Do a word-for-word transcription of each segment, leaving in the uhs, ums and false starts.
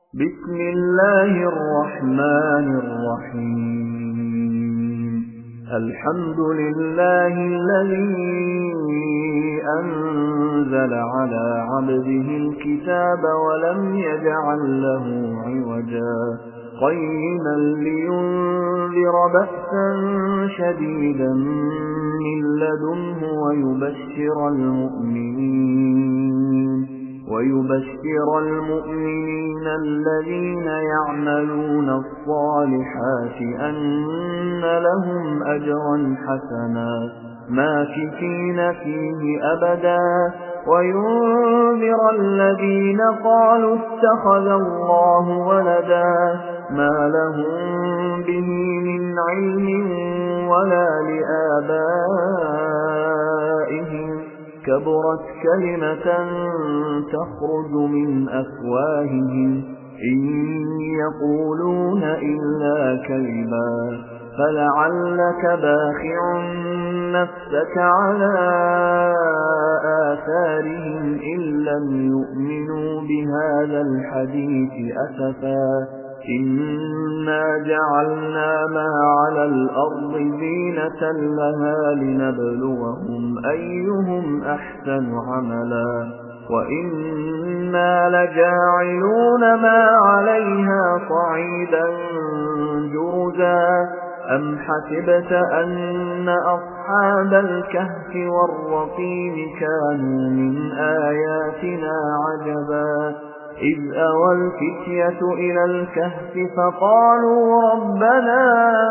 بسم الله الرحمن الرحيم الحمد لله الذي أنزل على عبده الكتاب ولم يجعل له عوجا قيما لينذر بأسا شديدا من لدنه ويبشر المؤمنين ويبشر المؤمنين الذين يعملون الصالحات أن لهم أجرا حسنا ماكثين فيه أبدا وينذر الذين قالوا اتخذ الله ولدا ما لهم به من علم ولا لآبائهم كبرت كلمة تخرج من أفواههم إن يقولون إلا كذبا فلعلك باخع نفسك على آثارهم إن لم يؤمنوا بهذا الحديث أسفا إنا جعلنا ما على الأرض زينة لها لنبلوهم أيهم أحسن عملا وإنا لجاعلون ما عليها صعيدا جرزا أم حسبت أن أصحاب الكهف والرقيم كانوا من آياتنا عجبا إذ أوى الفتية إلى الكهف فقالوا ربنا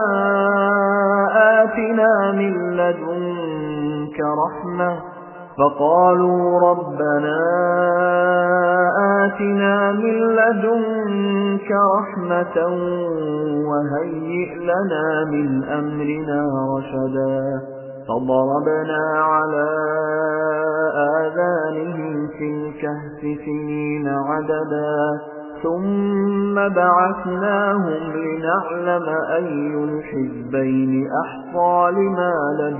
آتنا من لدنك رحمة فقالوا ربنا آتنا من لدنك رحمة وهيئ لنا من أمرنا رشدا فضربنا على آذانهم في الكهف سنين عددا ثم بعثناهم لنعلم أي الحزبين أحصى لما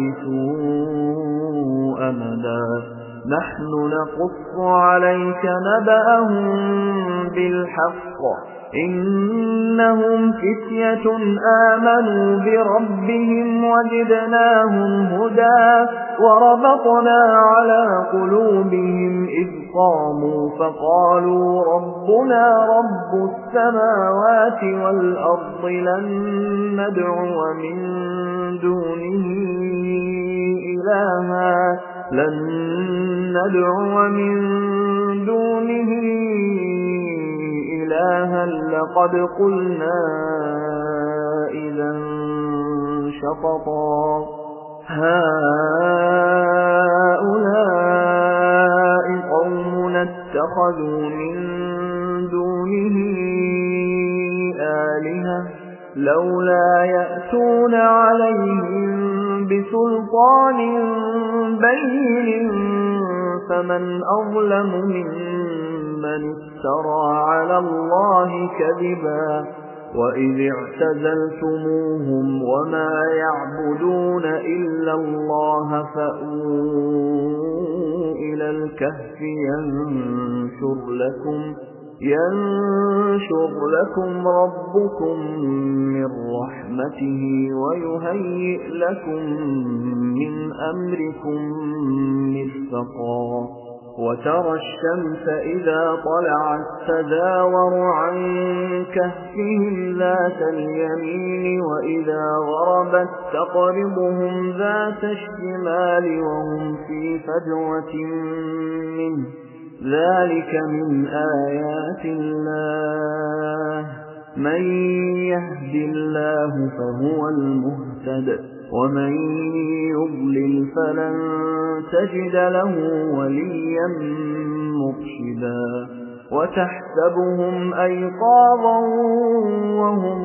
لبثوا أمدا نحن نقص عليك نبأهم بالحق إنهم فتية آمنوا بربهم وجدناهم هدى وربطنا على قلوبهم إذ قاموا فقالوا ربنا رب السماوات والأرض لن ندعو من دونه إلها لن ندعو من دونه إلها لقد قلنا إذا شططا هؤلاء قومنا اتخذوا من دونه آلهة لولا يأتون عليهم بسلطان بين فمن أظلم ممن افترى على الله كذبا وإذ اعتزلتموهم وما يعبدون إلا الله فأووا إلى الكهف ينشر لكم ينشر لكم ربكم من رحمته ويهيئ لكم من أمركم مرفقا وترى الشمس إذا طلعت تزاور عن كهفهم ذات اليمين وإذا غربت تقرضهم ذات الشمال وهم في فجوة منه ذلك من آيات الله من يهد الله فهو المهتد ومن يضلل فلن تجد له وليا مرشدا وتحسبهم أيقاظا وهم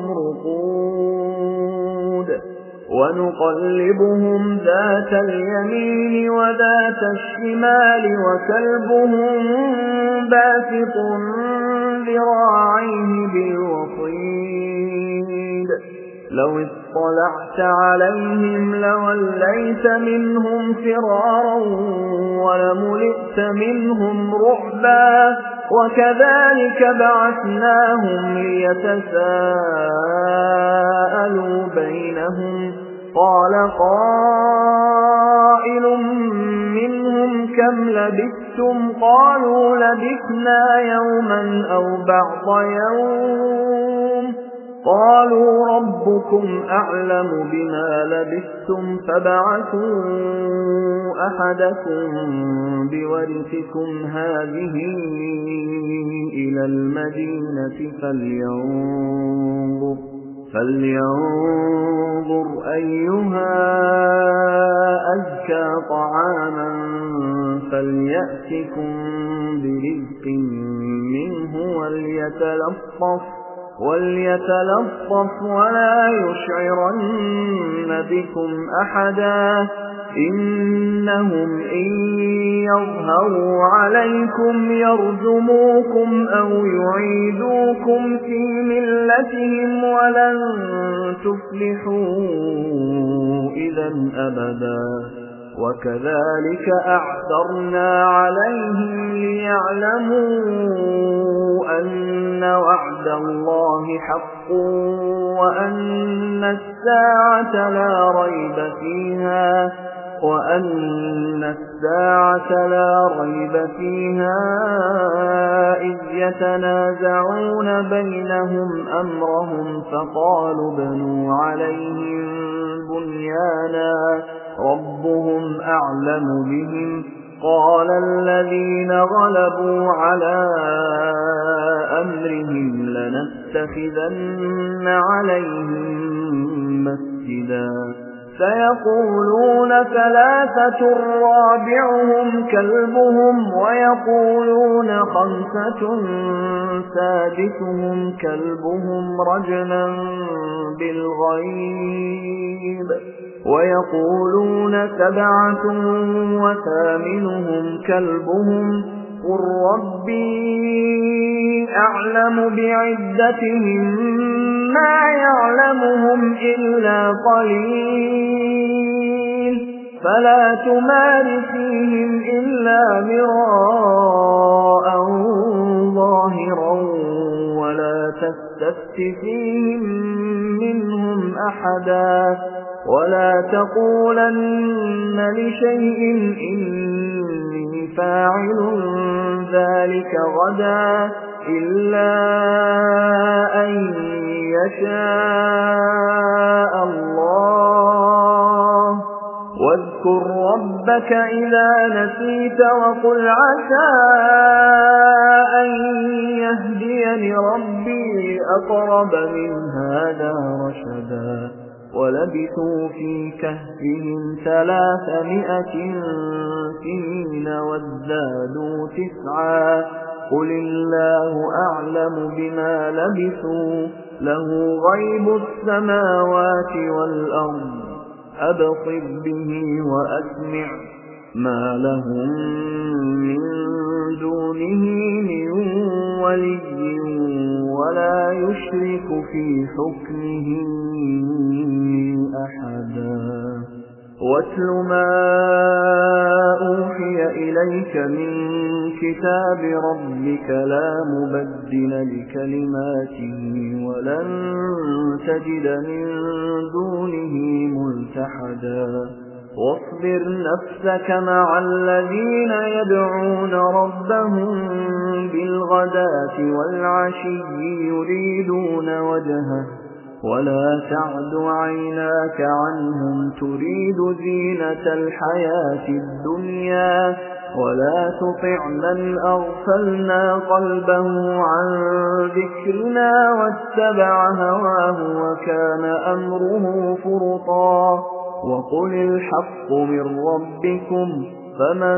رقود ونقلبهم ذات اليمين وذات الشمال وكلبهم باسط ذراعيه بالوصيد لو اطلعت عليهم لوليت منهم فرارا ولملئت منهم رعبا وكذلك بعثناهم ليتساءلوا بينهم قال قائل منهم كم لبثتم قالوا لبثنا يوما أو بعض يوم قالوا ربكم أعلم بما لبثتم فابعثوا أحدكم بورثكم هذه إلى المدينة فلينظر, فلينظر أيها أزكى طعاما فليأتكم برزق منه وليتلطف وليتلطف ولا يشعرن بكم أحدا إنهم إن يظهروا عليكم يرجموكم أو يعيدوكم في ملتهم ولن تفلحوا إذا أبدا وكذلك أعثرنا عليهم ليعلموا أن وعد الله حق وأن الساعة لا ريب فيها وأن الساعة لا ريب فيها إذ يتنازعون بينهم أمرهم فقالوا ابنوا عليهم بنيانا ربهم أعلم بهم قال الذين غلبوا على أمرهم لنتخذن عليهم مسجدا سيقولون ثلاثة رابعهم كلبهم ويقولون خمسة سادسهم كلبهم رجما بالغيب ويقولون سبعة وثامنهم كلبهم قل ربي أعلم بعدتهم ما يعلمهم إلا قليل فلا تمار فيهم إلا مراء ظاهرا ولا تستفت فيهم منهم أحدا ولا تقولن لشيء إني فاعل ذلك غدا إلا أن يشاء الله واذكر ربك إذا نسيت وقل عسى أن يهديني ربي أقرب من هذا رشدا ولبثوا في كهفهم ثلاثمائة سنين وازدادوا تسعا قل الله أعلم بما لبثوا له غيب السماوات والأرض أبصر به وأسمع ما لهم من دونه من ولي ولا يشرك في حكمه أحدا واتل ما أوحي إليك من كتاب ربك لا مبدل لكلماته ولن تجد من دونه ملتحدا واصبر نفسك مع الذين يدعون ربهم بالغداة والعشي يريدون وجهه ولا تعد عيناك عنهم تريد زينة الحياة الدنيا ولا تطع من أغفلنا قلبه عن ذكرنا واتبع هواه وكان أمره فرطا وقل الحق من ربكم فمن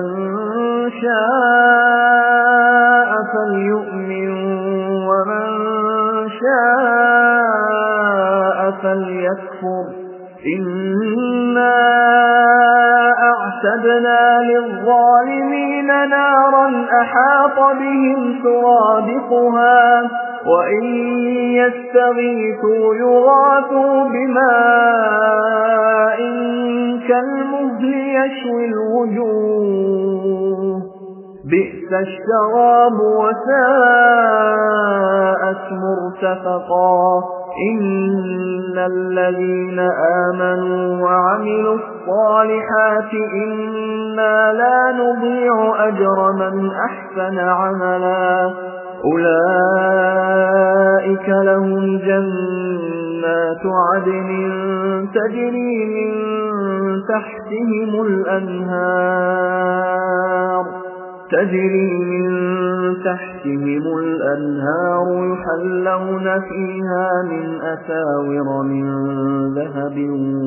شاء فليؤمن ومن شاء فليكفر إنا أعتدنا للظالمين نارا أحاط بهم سرادقها وإن يستغيثوا يغاثوا بماء كالمهل يشوي الوجوه بئس الشراب وساءت مرتفقا إن الذين آمنوا وعملوا الصالحات إنا لا نضيع أجر من أحسن عملا أولئك لهم جنات عدن تجري من تحتهم الأنهار تجري من تحتهم الأنهار يحلون فيها من أساور من ذهب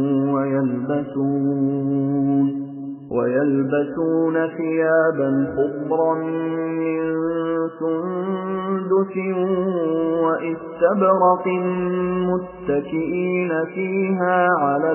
ويلبسون ويلبسون ثيابا خضرا من سندس وإستبرق متكئين فيها على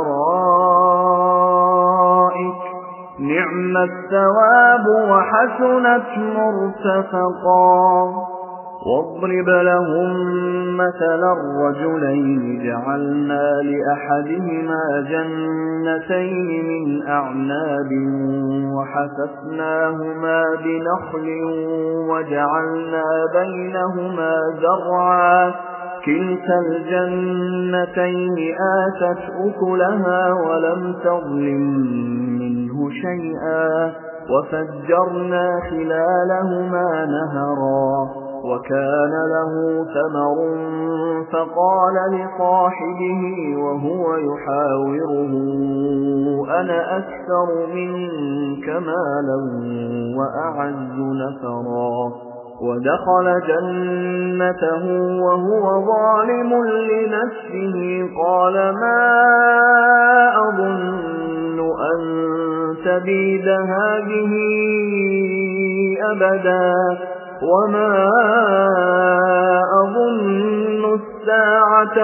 الأرائك نعم الثواب وحسنت مرتفقا واضرب لهم مثلا الرجلين جعلنا لأحدهما جنتين من أعناب وحففناهما بنخل وجعلنا بينهما زرعا كلتا الجنتين آتت أكلها ولم تظلم منه شيئا وفجرنا خلالهما نهرا وكان له ثمر فقال لصاحبه وهو يحاوره أنا أكثر منك مالا وأعز نفرا ودخل جنته وهو ظالم لنفسه قال ما أظن أن تبيد هذه أبدا وما أظن الساعة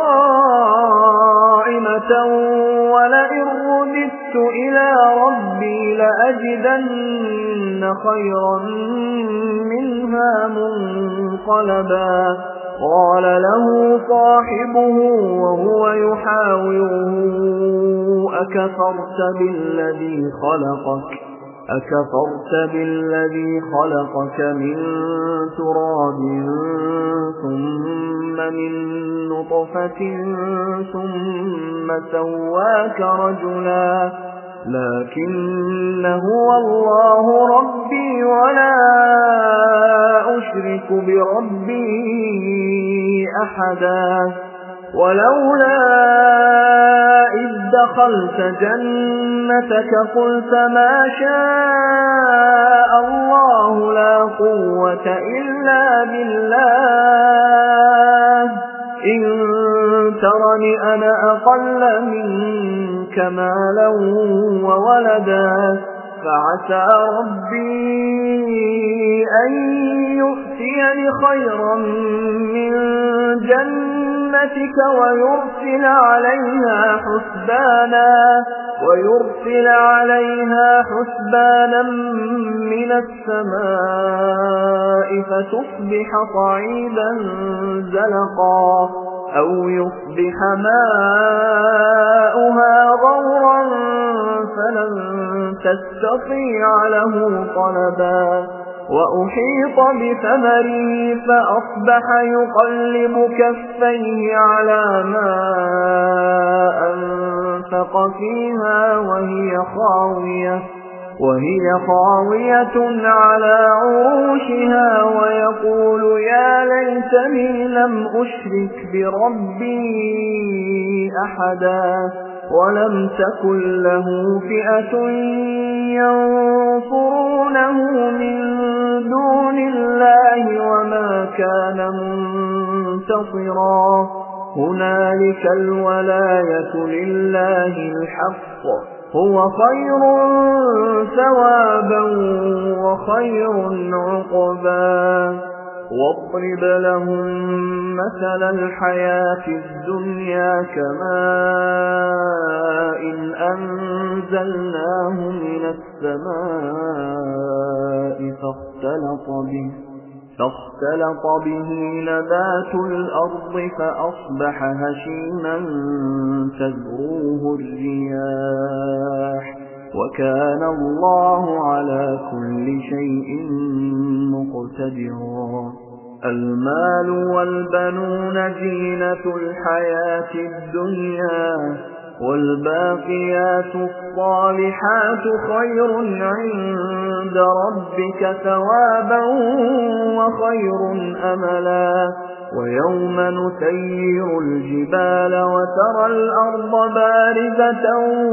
قائمة ولئن رددت إلى ربي لأجدن خيرا منها منقلبا قال له صاحبه وهو يحاوره أكفرت بالذي خلقك أكفرت بالذي خلقك من تراب ثم من نطفة ثم سواك رجلا لكن هو الله ربي ولا أشرك بربي أحدا ولولا إذ دخلت جنتك قلت ما شاء الله لا قوة إلا بالله إن ترني أنا أقل منك مالا وولدا فعسى ربي أن يؤتيني خيرا من جنتك ويرسل عليها حسبانا ويرسل عليها حسبانا من السماء فتصبح صعيدا زلقا أو يصبح ماؤها غورا فلن تستطيع له طلبا وأحيط بثمره فأصبح يقلب كفيه على ما أنفق فيها وهي خاوية وهي خاوية على عروشها ويقول يا ليتني لم أشرك بربي أحدا ولم تكن له فئة ينصرونه من دون الله وما كان منتصرا هنالك الولاية لله الحق هو خير ثوابا وخير عقبا واضرب لهم مثل الحياة الدنيا كماء أنزلناه من السماء فاختلط به فاختلط به نبات الأرض فأصبح هشيما تذروه الرياح وكان الله على كل شيء مقتدرا. المال والبنون زينة الحياة الدنيا، والباقيات الصالحات خير عند ربك ثوابا وخير أملا. ويوم نسير الجبال وترى الأرض بارزة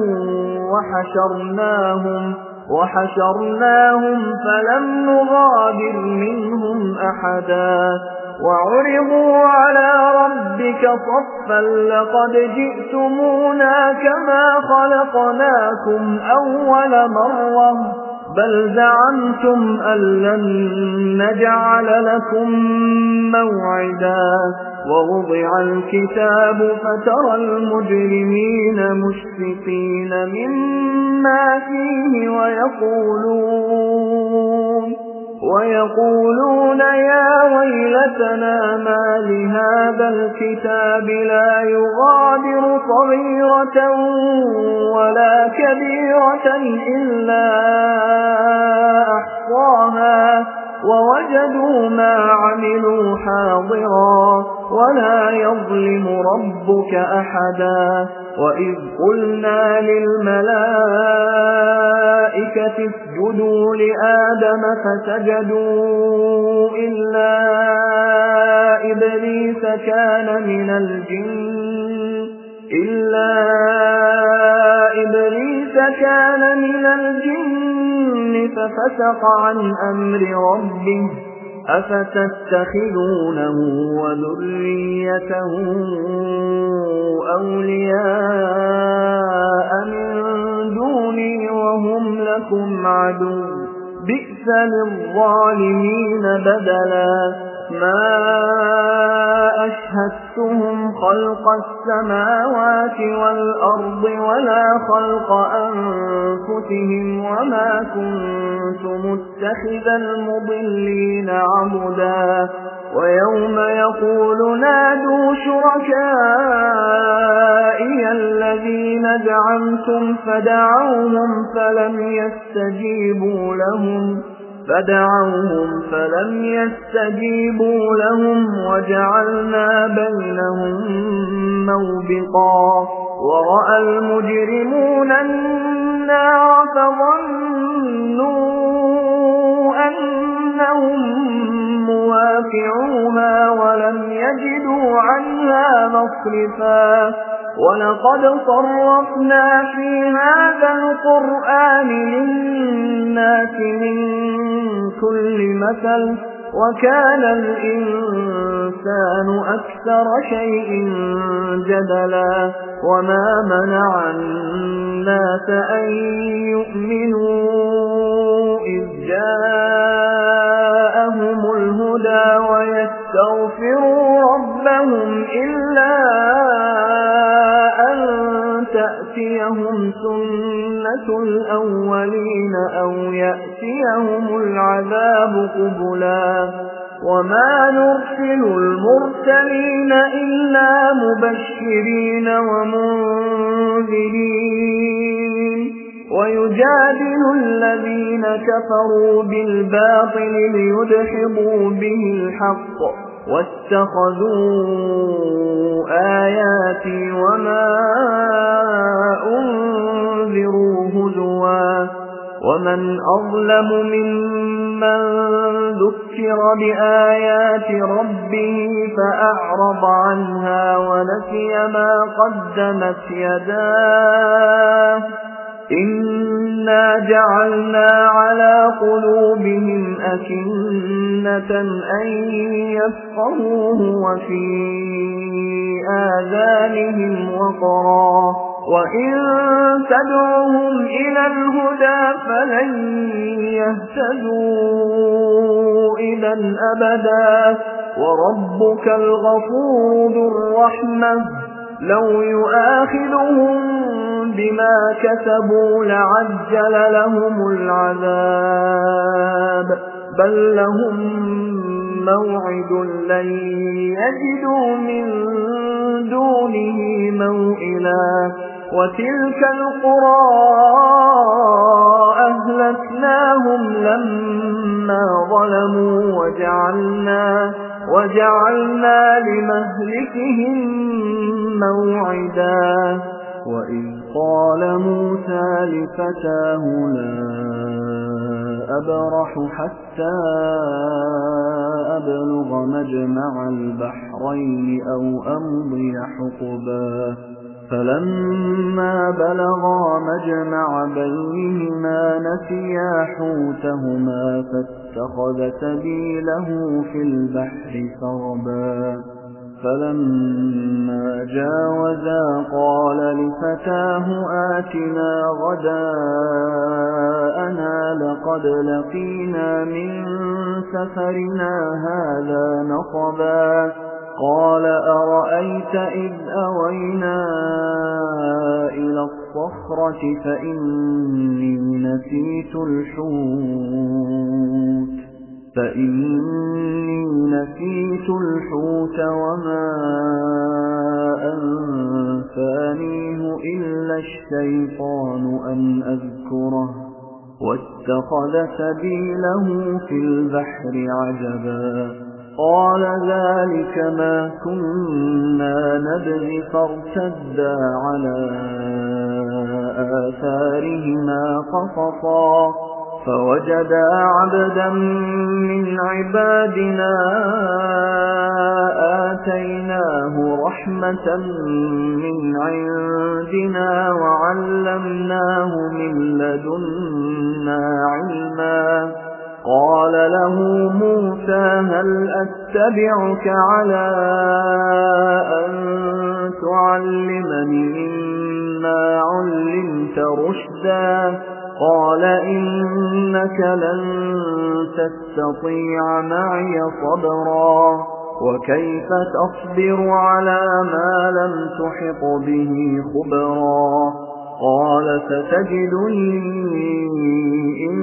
وحشرناهم وحشرناهم فلم نغادر منهم أحدا. وعرضوا على ربك صفا لقد جئتمونا كما خلقناكم أول مرة بل زعمتم أن لن نجعل لكم موعدا. ووضع الكتاب فترى المجرمين مشفقين مما فيه ويقولون ويقولون يا ويلتنا ما لهذا الكتاب لا يغادر صغيرة ولا كبيرة إلا أحصاها ووجدوا ما عملوا حاضرا ولا يظلم ربك أحدا. وإذ قلنا للملائكة اسجدوا لآدم فسجدوا إلا إبليس كان من الجن إلا إبليس كان من الجن ففسق عن أمر ربه أفتتخذونه وذريته أولياء من دوني وهم لكم عدو بئس للظالمين بدلا. ما أشهدتهم خلق السماوات والأرض ولا خلق أنفسهم وما كنت متخذ المضلين عضدا. ويوم يقول نادوا شركائي الذين زعمتم فدعوهم فلم يستجيبوا لهم فدعوهم فلم يستجيبوا لهم وجعلنا بينهم موبقا. ورأى المجرمون النار فظنوا أنهم مواقعوها ولم يجدوا عنها مصرفا. ولقد صرفنا في هذا القرآن للناس من كل مثل وكان الإنسان أكثر شيء جدلا. وما منع الناس أن يؤمنوا إذ جاءهم الهدى ويستغفروا ربهم إلا أن تأتيهم سنة الأولين أو يأتيهم العذاب قبلا. وما نرسل المرسلين إلا مبشرين ومنذرين ويجادل الذين كفروا بالباطل ليدحضوا به الحق واتخذوا آياتي وما أنذروا هزوا. ومن أظلم ممن ذكر بآيات ربه فأعرض عنها ونسي ما قدمت يداه إنا جعلنا على قلوبهم أكنة أن يفقهوه وفي آذانهم وقرا وإن تدعوهم إلى الهدى فلن يهتدوا إذا أبدا. وربك الغفور ذو الرحمة لو يؤاخذهم بما كسبوا لعجل لهم العذاب بل لهم موعد لن يجدوا من دونه موئلا. وتلك القرى أهلكناهم لما ظلموا وجعلنا, وجعلنا لمهلكهم موعدا وإذ قال موسى لفتاه لا أبرح حتى أبلغ مجمع البحرين أو أمضي حقبا فلما بلغا مجمع بينهما نسيا حوتهما فاتخذ سبيله في البحر سربا فلما جاوزا قال لفتاه آتنا غداءنا لقد لقينا من سفرنا هذا نصبا قال أرأيت إذ أوينا إلى الصخرة فإني نسيت الحوت فإني نسيت الحوت وما أنسانيه إلا الشيطان أن أذكره واتخذ سبيله في البحر عجبا قال ذلك ما كنا نبغي فارتدا على آثارهما قصصا فوجدا عبدا من عبادنا آتيناه رحمة من عندنا وعلمناه من لدنا علما قال له موسى هل أتبعك على أن تعلمني مما علمت رشدا قال إنك لن تستطيع معي صبرا وكيف تصبر على ما لم تحط به خبرا قال ستجدني إن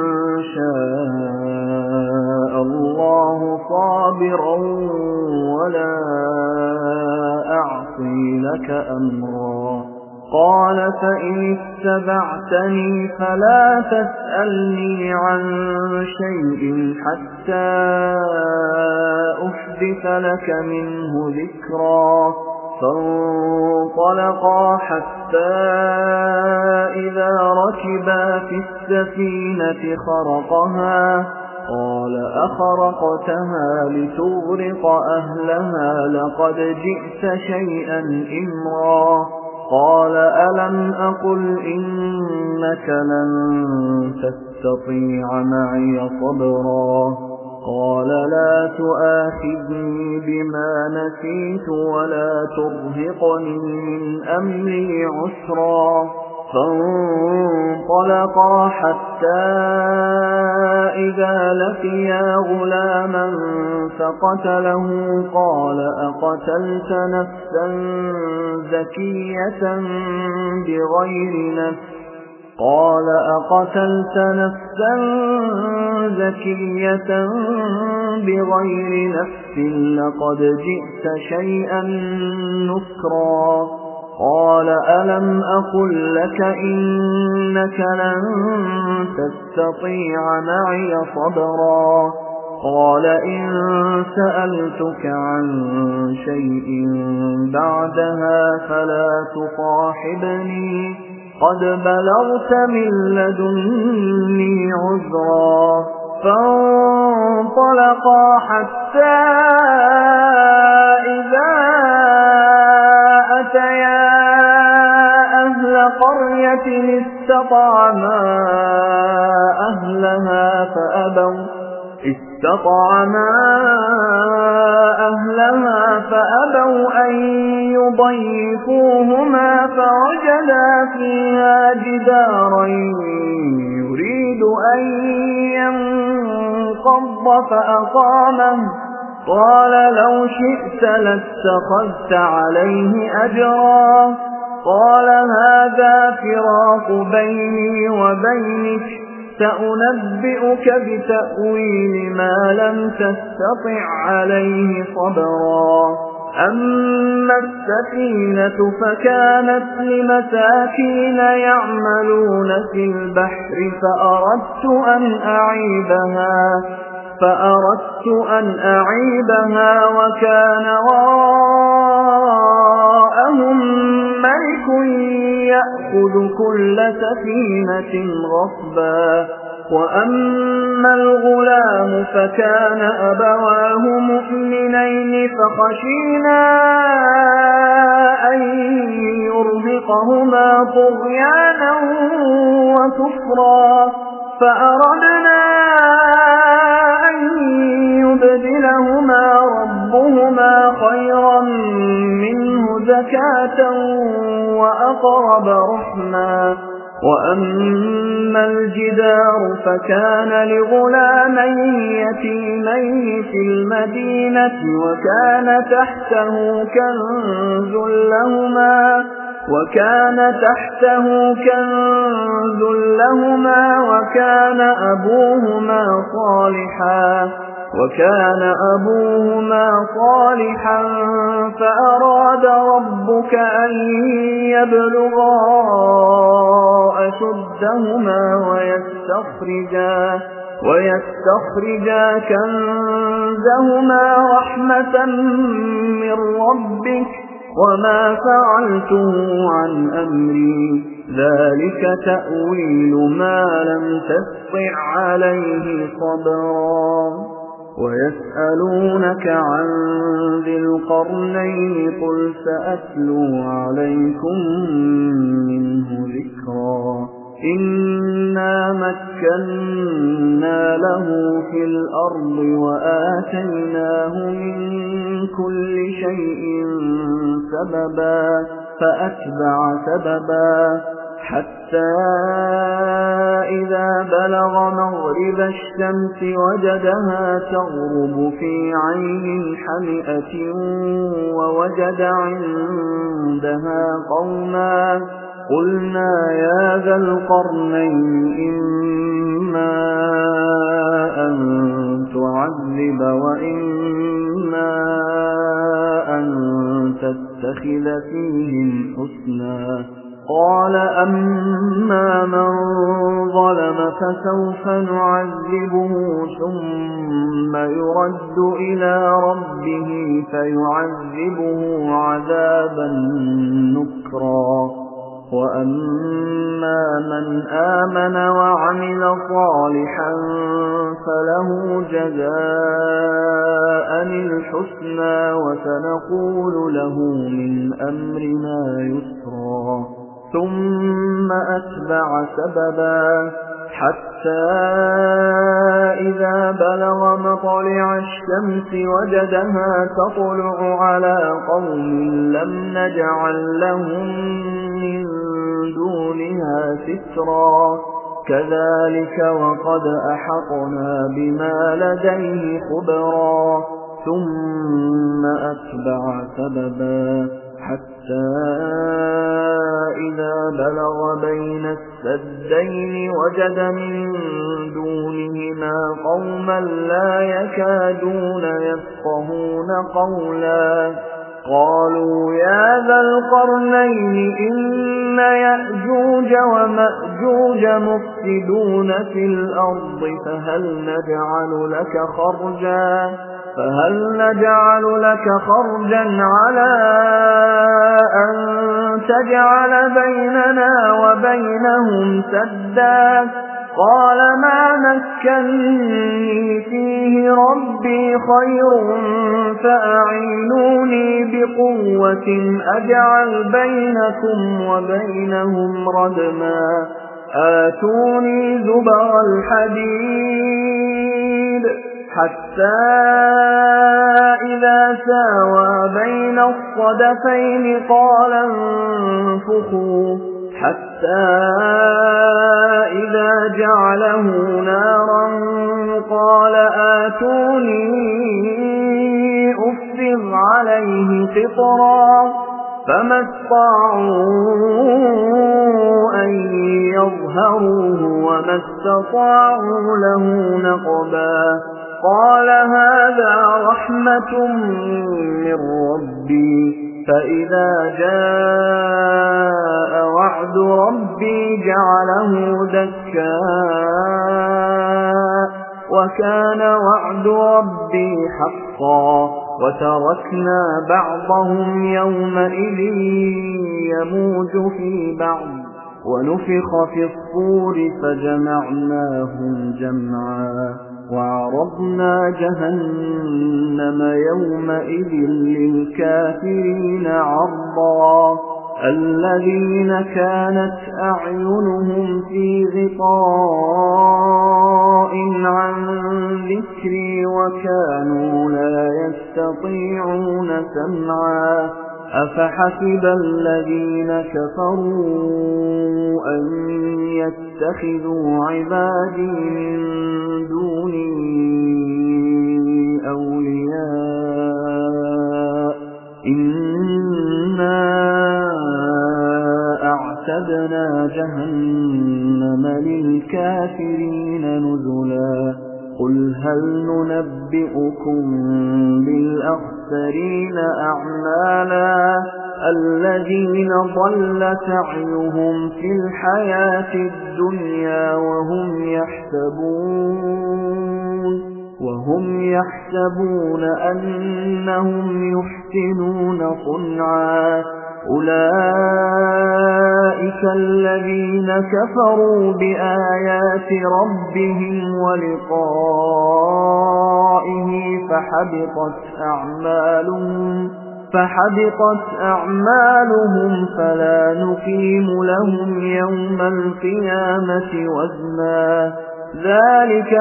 شاء الله صابرا ولا أعصي لك أمرا قال فإن اتبعتني فلا تسألني عن شيء حتى أحدث لك منه ذكرا فانطلقا حتى إذا ركبا في السفينة خرقها قال أخرقتها لتغرق أهلها لقد جئت شيئا إمرا قال ألم أقل إنك لن تستطيع معي صبرا قال لا تؤاخذني بما نسيت ولا ترهقني من أمري عسرا فانطلقا حتى إذا لقيا غلاما فقتله قال أقتلت نفسا زكية بغير نفس قال أقتلت نفسا زكية بغير نفس لقد جئت شيئا نكرا قال ألم أقل لك إنك لن تستطيع معي صبرا قال إن سألتك عن شيء بعدها فلا تصاحبني قد بلغت من لدني عذرا فانطلقا حتى إذا أتيا أهل قرية استطعما أهلها فأبوا استطعما أهلها فأبوا أن يضيفوهما فوجدا فيها جدارا يريد أن ينقض فأقامه قال لو شئت لاتخذت عليه أجرا قال هذا فراق بيني وبينك سأنبئك بتأويل ما لم تستطع عليه صبرا أما السفينة فكانت لمساكين يعملون في البحر فأردت أن أعيبها فأردت أن أعيبها وكان وراءهم ملك يأخذ كل سفينة غصبا. وأما الغلام فكان أبواه مؤمنين فخشينا أن يرهقهما طغيانا وكفرا فأردنا أن يبدلهما ربهما خيرا منه زكاة وأقرب رحما. وأما الجدار فكان لغلامين يتيمين في المدينة وكان تحته كنز لهما وكان تحته كنز لهما وكان أبوهما صالحا وكان أبوهما صالحا فأراد ربك أن يبلغا أشدهما ويستخرجا ويستخرجا كنزهما رحمة من ربك وما فعلته عن أمري ذلك تأويل ما لم تستطع عليه صبرا. ويسألونك عن ذي القرنين قل سأتلو عليكم منه ذكرا. إنا مكنا له في الأرض وآتيناه من كل شيء سببا فأتبع سببا حتى إذا بلغ مغرب الشمس وجدها تغرب في عين حمئة ووجد عندها قوما قلنا يا ذا القرنين إما أن تعذب وإما أن تتخذ فيهم حسنا. قال أما من ظلم فسوف نعذبه ثم يرد إلى ربه فيعذبه عذابا نكرا. وأما من آمن وعمل صالحا فله جزاء الحسنى وسنقول له من أمرنا يسرا. ثم أتبع سببا حتى إذا بلغ مطلع الشمس وجدها تطلع على قوم لم نجعل لهم من دونها سترا كذلك وقد أحطنا بما لديه خبرا. ثم أتبع سببا حتى إذا بلغ بين السدين وجد من دونهما قوما لا يكادون يفقهون قولا. قالوا يا ذا القرنين إن يأجوج ومأجوج مفسدون في الأرض فهل نجعل لك خرجا فهل نجعل لك خرجا على أن تجعل بيننا وبينهم سدا. قال ما مكنني فيه ربي خير فأعينوني بقوة أجعل بينكم وبينهم ردما. آتوني زبر الحديد حتى إذا ساوى بين الصدفين قال انفخوا حتى إذا جعله نارا قال آتوني أفرغ عليه قطرا فما استطاعوا أن يظهروه وما استطاعوا له نقبا. قال هذا رحمة من ربي فإذا جاء وعد ربي جعله دكاء وكان وعد ربي حقا وتركنا بعضهم يومئذ يموج في بعض ونفخ في الصور فجمعناهم جمعا وعرضنا جهنم يومئذ للكافرين عرضا الذين كانت أعينهم في غطاء عن ذكري وكانوا لا يستطيعون سمعا أفحسب الذين كفروا أن يتخذوا عبادي من دوني أولياء إنا أعتدنا جهنم للكافرين نزلا قل هل ننبئكم بالأخسرين أعمالا الذين ضل سعيهم في الحياة الدنيا وهم يحسبون وهم يحسبون أنهم يحسنون صنعا أولئك الذين كفروا بآيات ربهم ولقائه فحبطت أعمالهم فحبطت أعمالهم فلا نقيم لهم يوم القيامة وزنا ذلك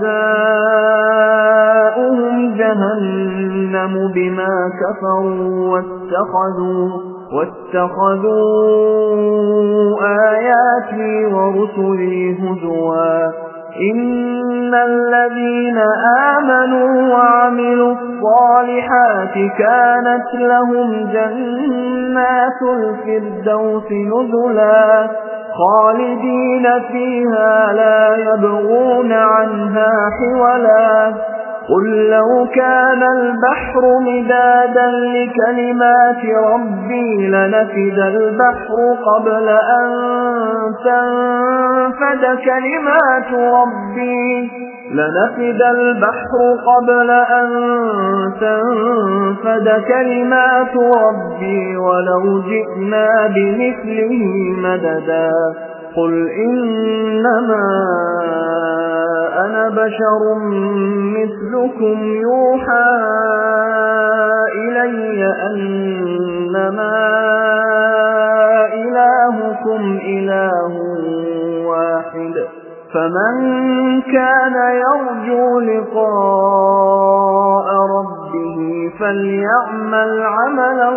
جزاؤهم جهنم بما كفروا واتخذوا واتخذوا آياتي ورسلي هزوا إن الذين آمنوا وعملوا الصالحات كانت لهم جنات الفردوس نزلا خالدين فيها لا يبغون عنها حولا قل لو كان البحر مدادا لكلمات ربي لنفد البحر قبل أن تنفد كلمات ربي لنفد البحر قبل أن تنفد كلمات ربي ولو جئنا بمثله مددا قل إنما أنا بشر مثلكم يوحى إلي أنما إلهكم إله واحد فمن كان يرجو لقاء ربه فليعمل عملا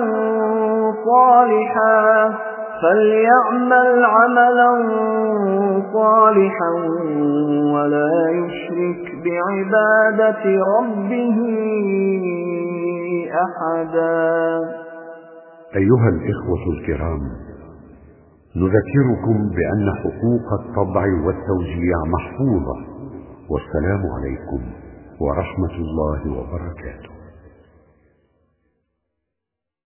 صالحا فليعمل عملا صالحا ولا يشرك بعبادة ربه أحدا. أيها الإخوة الكرام، نذكركم بأن حقوق الطبع والتوزيع محفوظة، والسلام عليكم ورحمة الله وبركاته.